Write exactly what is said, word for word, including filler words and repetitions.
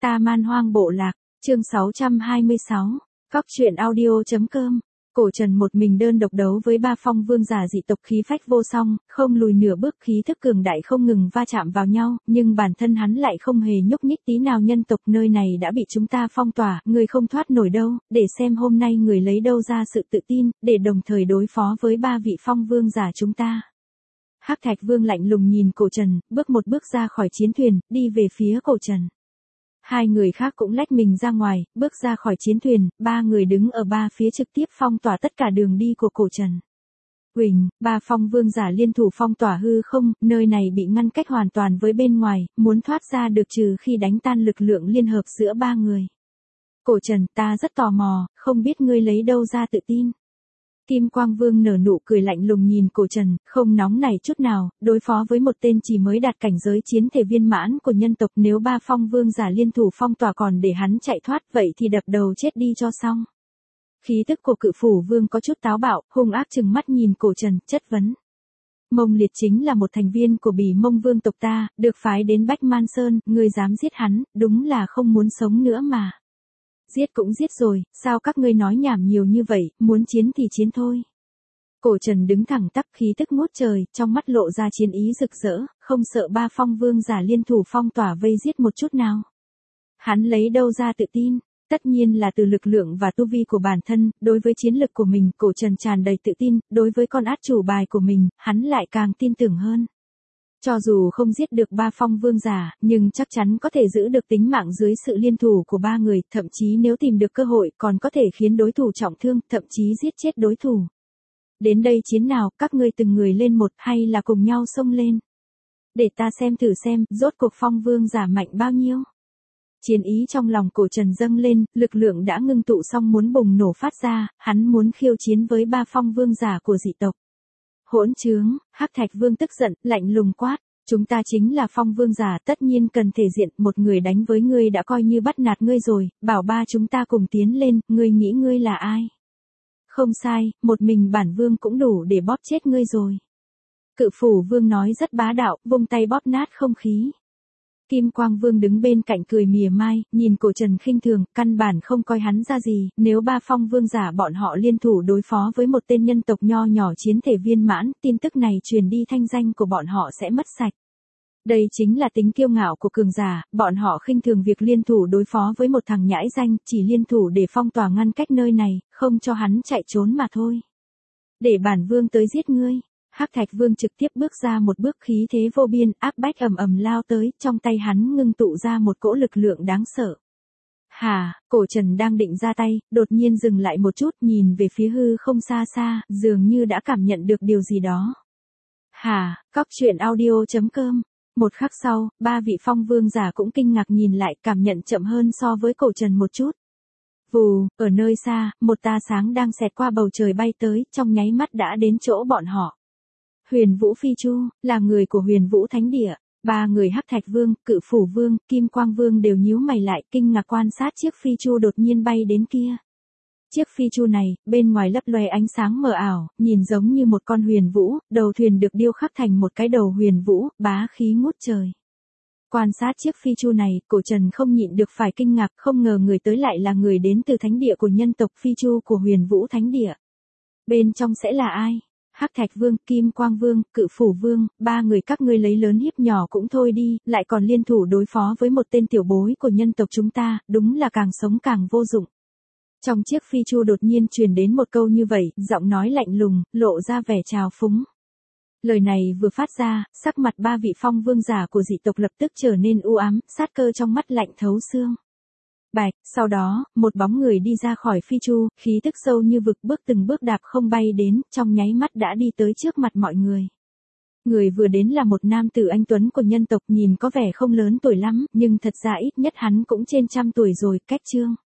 Ta Man Hoang Bộ Lạc, chương sáu trăm hai mươi sáu, Cóc truyện audio.com. Cổ Trần một mình đơn độc đấu với ba phong vương giả dị tộc khí phách vô song, không lùi nửa bước, khí thức cường đại không ngừng va chạm vào nhau, nhưng bản thân hắn lại không hề nhúc nhích tí nào. Nhân tộc nơi này đã bị chúng ta phong tỏa, người không thoát nổi đâu, để xem hôm nay người lấy đâu ra sự tự tin, để đồng thời đối phó với ba vị phong vương giả chúng ta. Hắc Thạch Vương lạnh lùng nhìn Cổ Trần, bước một bước ra khỏi chiến thuyền, đi về phía Cổ Trần. Hai người khác cũng lách mình ra ngoài, bước ra khỏi chiến thuyền, ba người đứng ở ba phía trực tiếp phong tỏa tất cả đường đi của Cổ Trần. Huỳnh, ba phong vương giả liên thủ phong tỏa hư không, nơi này bị ngăn cách hoàn toàn với bên ngoài, muốn thoát ra được trừ khi đánh tan lực lượng liên hợp giữa ba người. Cổ Trần, ta rất tò mò, không biết ngươi lấy đâu ra tự tin. Kim Quang Vương nở nụ cười lạnh lùng nhìn Cổ Trần, không nóng nảy chút nào, đối phó với một tên chỉ mới đạt cảnh giới chiến thể viên mãn của nhân tộc, nếu ba phong vương giả liên thủ phong tỏa còn để hắn chạy thoát, vậy thì đập đầu chết đi cho xong. Khí tức của Cự Phủ Vương có chút táo bạo, hung ác trừng mắt nhìn Cổ Trần, chất vấn. Mông Liệt chính là một thành viên của Bỉ Mông Vương tộc ta, được phái đến Bách Man Sơn, ngươi dám giết hắn, đúng là không muốn sống nữa mà. Giết cũng giết rồi, sao các ngươi nói nhảm nhiều như vậy, muốn chiến thì chiến thôi. Cổ Trần đứng thẳng tắp, khí tức ngút trời, trong mắt lộ ra chiến ý rực rỡ, không sợ ba phong vương giả liên thủ phong tỏa vây giết một chút nào. Hắn lấy đâu ra tự tin, tất nhiên là từ lực lượng và tu vi của bản thân, đối với chiến lực của mình, Cổ Trần tràn đầy tự tin, đối với con át chủ bài của mình, hắn lại càng tin tưởng hơn. Cho dù không giết được ba phong vương giả, nhưng chắc chắn có thể giữ được tính mạng dưới sự liên thủ của ba người, thậm chí nếu tìm được cơ hội còn có thể khiến đối thủ trọng thương, thậm chí giết chết đối thủ. Đến đây chiến nào, các ngươi từng người lên một hay là cùng nhau xông lên. Để ta xem thử xem, rốt cuộc phong vương giả mạnh bao nhiêu. Chiến ý trong lòng Cổ Trần dâng lên, lực lượng đã ngưng tụ xong muốn bùng nổ phát ra, hắn muốn khiêu chiến với ba phong vương giả của dị tộc. Hỗn trướng, Hắc Thạch Vương tức giận, lạnh lùng quát, chúng ta chính là phong vương giả, tất nhiên cần thể diện, một người đánh với ngươi đã coi như bắt nạt ngươi rồi, bảo ba chúng ta cùng tiến lên, ngươi nghĩ ngươi là ai? Không sai, một mình bản vương cũng đủ để bóp chết ngươi rồi. Cự Phủ Vương nói rất bá đạo, vung tay bóp nát không khí. Kim Quang Vương đứng bên cạnh cười mỉa mai, nhìn Cổ Trần khinh thường, căn bản không coi hắn ra gì, nếu ba phong vương giả bọn họ liên thủ đối phó với một tên nhân tộc nho nhỏ chiến thể viên mãn, tin tức này truyền đi thanh danh của bọn họ sẽ mất sạch. Đây chính là tính kiêu ngạo của cường giả, bọn họ khinh thường việc liên thủ đối phó với một thằng nhãi danh, chỉ liên thủ để phong tỏa ngăn cách nơi này, không cho hắn chạy trốn mà thôi. Để bản vương tới giết ngươi. Hắc Thạch Vương trực tiếp bước ra một bước, khí thế vô biên, áp bách ầm ầm lao tới, trong tay hắn ngưng tụ ra một cỗ lực lượng đáng sợ. Hà, Cổ Trần đang định ra tay, đột nhiên dừng lại một chút, nhìn về phía hư không xa xa, dường như đã cảm nhận được điều gì đó. Hà, Cóc truyện audio.com. Một khắc sau, ba vị phong vương giả cũng kinh ngạc nhìn lại, cảm nhận chậm hơn so với Cổ Trần một chút. Vù, ở nơi xa, một tia sáng đang xẹt qua bầu trời bay tới, trong nháy mắt đã đến chỗ bọn họ. Huyền Vũ Phi Chu, là người của Huyền Vũ Thánh Địa. Ba người Hắc Thạch Vương, Cự Phủ Vương, Kim Quang Vương đều nhíu mày lại, kinh ngạc quan sát chiếc phi chu đột nhiên bay đến kia. Chiếc phi chu này, bên ngoài lấp loe ánh sáng mờ ảo, nhìn giống như một con huyền vũ, đầu thuyền được điêu khắc thành một cái đầu huyền vũ, bá khí ngút trời. Quan sát chiếc phi chu này, Cổ Trần không nhịn được phải kinh ngạc, không ngờ người tới lại là người đến từ thánh địa của nhân tộc, phi chu của Huyền Vũ Thánh Địa. Bên trong sẽ là ai? Hắc Thạch Vương, Kim Quang Vương, Cự Phủ Vương, ba người các ngươi lấy lớn hiếp nhỏ cũng thôi đi, lại còn liên thủ đối phó với một tên tiểu bối của nhân tộc chúng ta, đúng là càng sống càng vô dụng. Trong chiếc phi chu đột nhiên truyền đến một câu như vậy, giọng nói lạnh lùng, lộ ra vẻ trào phúng. Lời này vừa phát ra, sắc mặt ba vị phong vương giả của dị tộc lập tức trở nên u ám, sát cơ trong mắt lạnh thấu xương. Bạch, sau đó, một bóng người đi ra khỏi phi chu, khí tức sâu như vực, bước từng bước đạp không bay đến, trong nháy mắt đã đi tới trước mặt mọi người. Người vừa đến là một nam tử anh tuấn của nhân tộc, nhìn có vẻ không lớn tuổi lắm, nhưng thật ra ít nhất hắn cũng trên trăm tuổi rồi, cách Trương